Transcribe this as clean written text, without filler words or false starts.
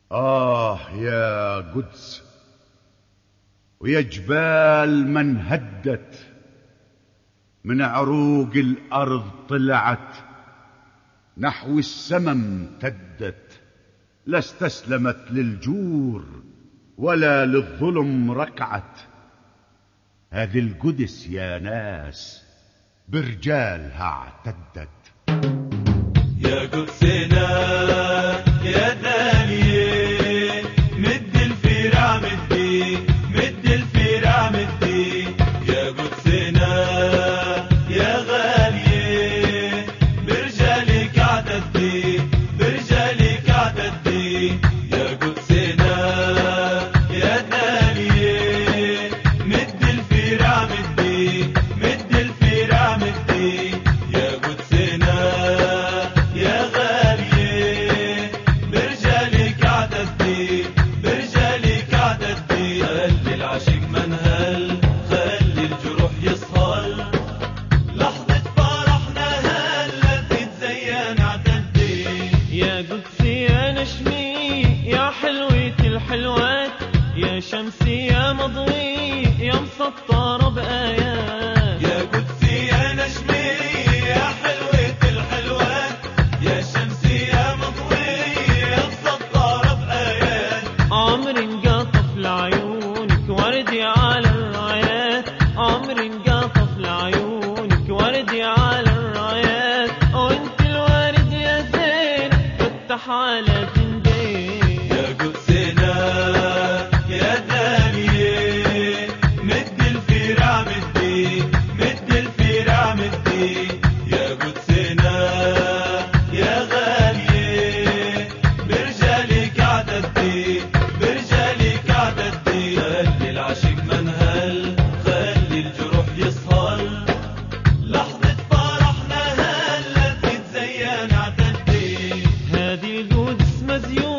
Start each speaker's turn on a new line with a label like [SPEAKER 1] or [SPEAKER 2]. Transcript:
[SPEAKER 1] يا قدس ويا جبال من هدت، من عروق الأرض طلعت نحو السما امتدت، لا استسلمت للجور ولا للظلم ركعت. هذه القدس يا ناس برجالها اعتدت.
[SPEAKER 2] يا قدسنا يا دانية مد الفراع مدي، مد الفراع مدي. يا قدسنا يا غالية برجالك اعتدي، برجالك اعتدي. يا قدسنا يا دانية مد الفراع مدي، مد الفراع مدي. يا قدسنا يا غالية برجالك اعتدي، برجالك اعتدي. خلي العشق منهل، خلي الجروح يصهل، لحظة فرحنا هلا تتزين اعتدي.
[SPEAKER 3] يا قدسي يا نشمي يا حلوة الحلوات، يا شمسي يا مضوي يا مسطرة بآيات.
[SPEAKER 2] يا قدسي يا نشمي يا حلوة الحلوات، يا شمسي يا مضوي يا مسطرة بآيات.
[SPEAKER 3] عمري انقطف لعيونك وردي على الرايات، عمري انقطف لعيونك وردي على الرايات. وانت الورد يا زين فتح على زندين.
[SPEAKER 2] يا قدسنا يا دانية مد الفراع مدي، مد الفراع مدي. يا قدسنا يا غالية برجالك اعتدي، برجالك اعتدي. خلي العشق منهل، خلي الجروح يصهل، لحظة فرحنا هلا تتزين اعتدي.
[SPEAKER 3] هذه القدس مزيونة